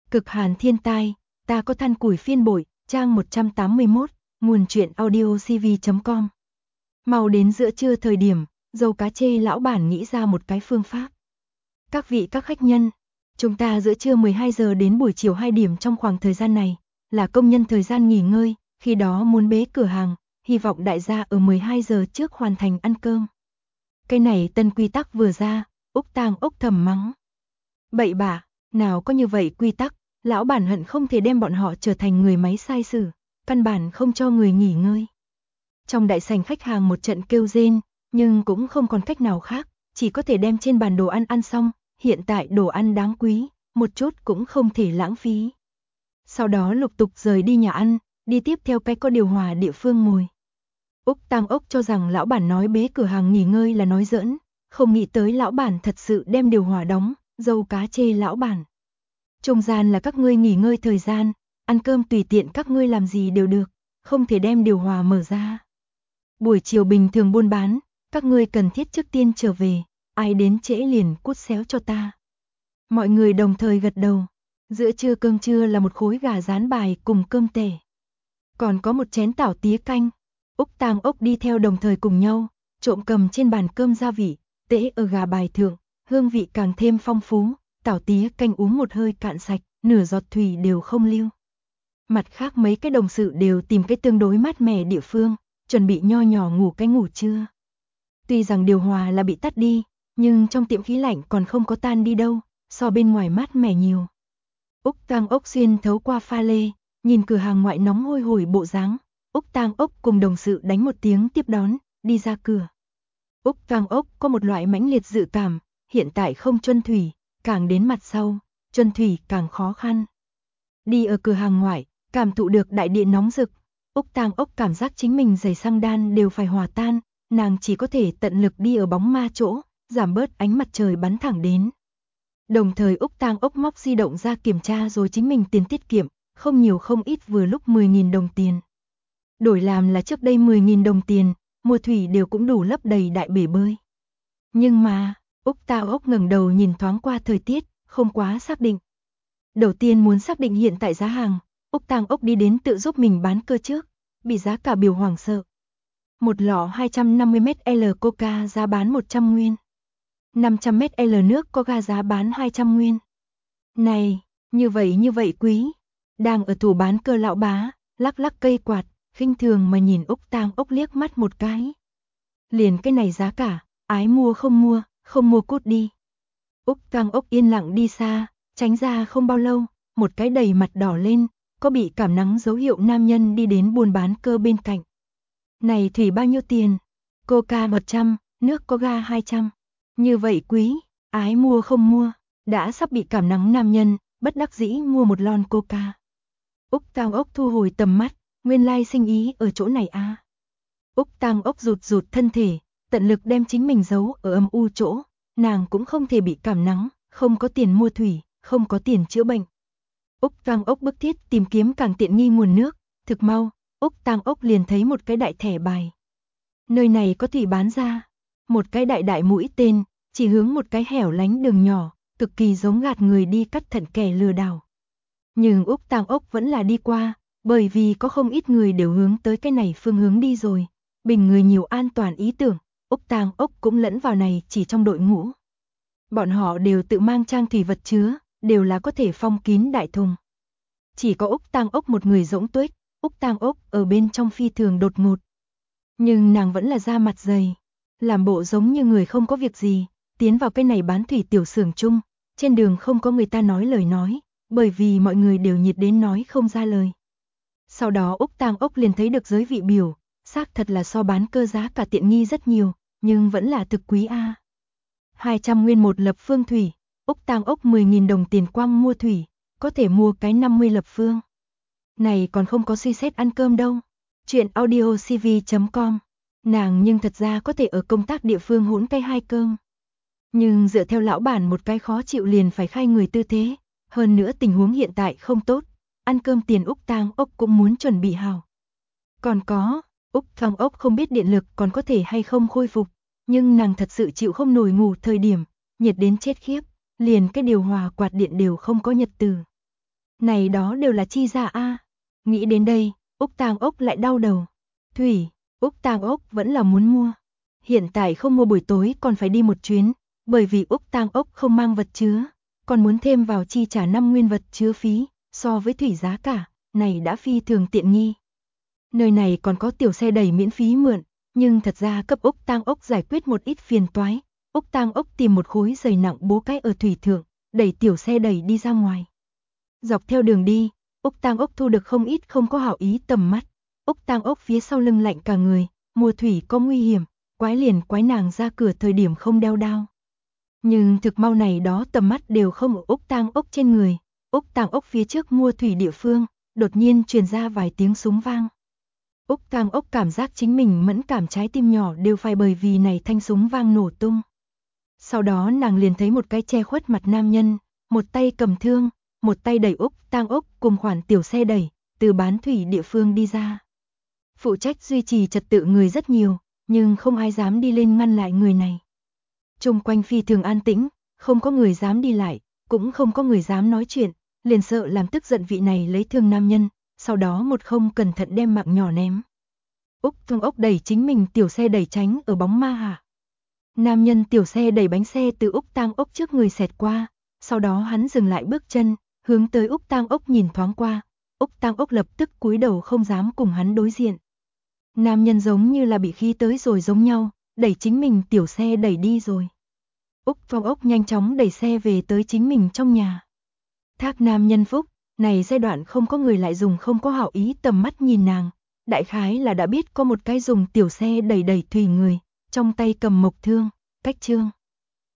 Cực hàn thiên tai, ta có than củi phiên bội, trang 181, nguồn truyện audiocv.com. Mau đến giữa trưa thời điểm, dâu cá chê lão bản nghĩ ra một cái phương pháp. Các vị các khách nhân, chúng ta giữa trưa 12 giờ đến buổi chiều 2 điểm trong khoảng thời gian này, là công nhân thời gian nghỉ ngơi, khi đó muốn bế cửa hàng, hy vọng đại gia ở 12 giờ trước hoàn thành ăn cơm. Cái này tân quy tắc vừa ra, Úc Tang ốc thầm mắng. Bậy bạ, nào có như vậy quy tắc, lão bản hận không thể đem bọn họ trở thành người máy sai sử, căn bản không cho người nghỉ ngơi. Trong đại sảnh khách hàng một trận kêu rên, nhưng cũng không còn cách nào khác, chỉ có thể đem trên bàn đồ ăn ăn xong, hiện tại đồ ăn đáng quý, một chút cũng không thể lãng phí. Sau đó lục tục rời đi nhà ăn, đi tiếp theo cái có điều hòa địa phương ngồi. Úc Tang ốc cho rằng lão bản nói bế cửa hàng nghỉ ngơi là nói giỡn, không nghĩ tới lão bản thật sự đem điều hòa đóng, dâu cá chê lão bản. Trung gian là các ngươi nghỉ ngơi thời gian, ăn cơm tùy tiện các ngươi làm gì đều được, không thể đem điều hòa mở ra. Buổi chiều bình thường buôn bán, các ngươi cần thiết trước tiên trở về, ai đến trễ liền cút xéo cho ta. Mọi người đồng thời gật đầu. Giữa trưa cơm trưa là một khối gà rán bài cùng cơm tẻ. Còn có một chén tảo tía canh. Úc Tang ốc đi theo đồng thời cùng nhau, trộm cầm trên bàn cơm gia vị, tễ ở gà bài thượng, hương vị càng thêm phong phú, tảo tía canh uống một hơi cạn sạch, nửa giọt thủy đều không lưu. Mặt khác mấy cái đồng sự đều tìm cái tương đối mát mẻ địa phương, chuẩn bị nho nhỏ ngủ cái ngủ trưa. Tuy rằng điều hòa là bị tắt đi, nhưng trong tiệm khí lạnh còn không có tan đi đâu, so bên ngoài mát mẻ nhiều. Úc Tang ốc xuyên thấu qua pha lê, nhìn cửa hàng ngoại nóng hôi hổi bộ dáng, Úc Tang ốc cùng đồng sự đánh một tiếng tiếp đón, đi ra cửa. Úc Tang ốc có một loại mãnh liệt dự cảm, hiện tại không chuân thủy, càng đến mặt sau, chuân thủy càng khó khăn. Đi ở cửa hàng ngoại, cảm thụ được đại địa nóng rực, Úc Tang ốc cảm giác chính mình giày xăng đan đều phải hòa tan, nàng chỉ có thể tận lực đi ở bóng ma chỗ, giảm bớt ánh mặt trời bắn thẳng đến. Đồng thời Úc Tang ốc móc di động ra kiểm tra rồi chính mình tiền tiết kiệm, không nhiều không ít vừa lúc 10.000 đồng tiền. Đổi làm là trước đây 10.000 đồng tiền, mua thủy đều cũng đủ lấp đầy đại bể bơi. Nhưng mà, Úc Tang ốc ngẩng đầu nhìn thoáng qua thời tiết, không quá xác định. Đầu tiên muốn xác định hiện tại giá hàng, Úc Tang ốc đi đến tự giúp mình bán cơ trước, bị giá cả biểu hoảng sợ. Một lọ 250ml Coca giá bán 100 nguyên. 500ml nước có ga giá bán 200 nguyên. Này, như vậy quý. Đang ở tủ bán cơ lão bá, lắc lắc cây quạt, khinh thường mà nhìn Úc Tang ốc liếc mắt một cái. Liền cái này giá cả, ái mua, không mua cút đi. Úc Tang ốc yên lặng đi xa, tránh ra không bao lâu, một cái đầy mặt đỏ lên, có bị cảm nắng dấu hiệu nam nhân đi đến buôn bán cơ bên cạnh. Này thủy bao nhiêu tiền? Coca 100, nước có ga 200. Như vậy quý, ái mua không mua, đã sắp bị cảm nắng nam nhân, bất đắc dĩ mua một lon Coca. Úc Tang ốc thu hồi tầm mắt, nguyên lai sinh ý ở chỗ này à. Úc Tang ốc rụt thân thể, tận lực đem chính mình giấu ở âm u chỗ, nàng cũng không thể bị cảm nắng, không có tiền mua thủy, không có tiền chữa bệnh. Úc Tang ốc bức thiết tìm kiếm càng tiện nghi nguồn nước, thực mau, Úc Tang ốc liền thấy một cái đại thẻ bài. Nơi này có thủy bán ra, một cái đại mũi tên, chỉ hướng một cái hẻo lánh đường nhỏ, cực kỳ giống gạt người đi cắt thận kẻ lừa đảo. Nhưng Úc Tang ốc vẫn là đi qua, bởi vì có không ít người đều hướng tới cái này phương hướng đi rồi. Bình người nhiều an toàn ý tưởng, Úc Tang ốc cũng lẫn vào này chỉ trong đội ngũ. Bọn họ đều tự mang trang thủy vật chứa, đều là có thể phong kín đại thùng. Chỉ có Úc Tang ốc một người rỗng tuếch, Úc Tang ốc ở bên trong phi thường đột ngột. Nhưng nàng vẫn là da mặt dày, làm bộ giống như người không có việc gì, tiến vào cái này bán thủy tiểu xưởng chung, trên đường không có người ta nói lời nói, bởi vì mọi người đều nhiệt đến nói không ra lời. Sau đó Úc Tang ốc liền thấy được giới vị biểu, xác thật là so bán cơ giá cả tiện nghi rất nhiều, nhưng vẫn là thực quý a. 200 nguyên một lập phương thủy, Úc Tang ốc 10.000 đồng tiền quang mua thủy, có thể mua cái 50 lập phương. Này còn không có suy xét ăn cơm đâu. Chuyện audiocv.com. Nàng nhưng thật ra có thể ở công tác địa phương hỗn cái 2 cơm. Nhưng dựa theo lão bản một cái khó chịu liền phải khai người tư thế, hơn nữa tình huống hiện tại không tốt, ăn cơm tiền Úc Tang ốc cũng muốn chuẩn bị hào. Còn có, Úc Tang ốc không biết điện lực còn có thể hay không khôi phục, nhưng nàng thật sự chịu không nổi ngủ thời điểm, nhiệt đến chết khiếp, liền cái điều hòa quạt điện đều không có nhật từ. Này đó đều là chi ra a. Nghĩ đến đây, Úc Tang Ốc lại đau đầu. Thủy, Úc Tang Ốc vẫn là muốn mua. Hiện tại không mua buổi tối còn phải đi một chuyến, bởi vì Úc Tang Ốc không mang vật chứa, còn muốn thêm vào chi trả 5 nguyên vật chứa phí, so với thủy giá cả, này đã phi thường tiện nghi. Nơi này còn có tiểu xe đẩy miễn phí mượn, nhưng thật ra cấp Úc Tang Ốc giải quyết một ít phiền toái. Úc Tang Ốc tìm một khối giày nặng bố cái ở thủy thượng, đẩy tiểu xe đẩy đi ra ngoài. Dọc theo đường đi, Úc Tang Ốc thu được không ít không có hảo ý tầm mắt. Úc Tang Ốc phía sau lưng lạnh cả người, mùa thủy có nguy hiểm, quái liền quái nàng ra cửa thời điểm không đeo đao. Nhưng thực mau này đó tầm mắt đều không ở Úc Tang Ốc trên người. Úc Tang Ốc phía trước mua thủy địa phương, đột nhiên truyền ra vài tiếng súng vang. Úc Tang Ốc cảm giác chính mình mẫn cảm trái tim nhỏ đều phải bởi vì này thanh súng vang nổ tung. Sau đó nàng liền thấy một cái che khuất mặt nam nhân, một tay cầm thương, một tay đẩy Úc Tang Ốc cùng khoản tiểu xe đẩy, từ bán thủy địa phương đi ra. Phụ trách duy trì trật tự người rất nhiều, nhưng không ai dám đi lên ngăn lại người này. Chung quanh phi thường an tĩnh, không có người dám đi lại, cũng không có người dám nói chuyện, liền sợ làm tức giận vị này lấy thương nam nhân, sau đó một không cẩn thận đem mạng nhỏ ném. Úc Tang Ốc đẩy chính mình tiểu xe đẩy tránh ở bóng ma hạ. Nam nhân tiểu xe đẩy bánh xe từ Úc Tang Ốc trước người xẹt qua, sau đó hắn dừng lại bước chân, hướng tới Úc Tang Ốc nhìn thoáng qua. Úc Tang Ốc lập tức cúi đầu không dám cùng hắn đối diện. Nam nhân giống như là bị khí tới rồi giống nhau, đẩy chính mình tiểu xe đẩy đi rồi. Úc Tang Ốc nhanh chóng đẩy xe về tới chính mình trong nhà. Thác nam nhân phúc, này giai đoạn không có người lại dùng không có hảo ý tầm mắt nhìn nàng. Đại khái là đã biết có một cái dùng tiểu xe đẩy thủy người, trong tay cầm mộc thương, cách trương.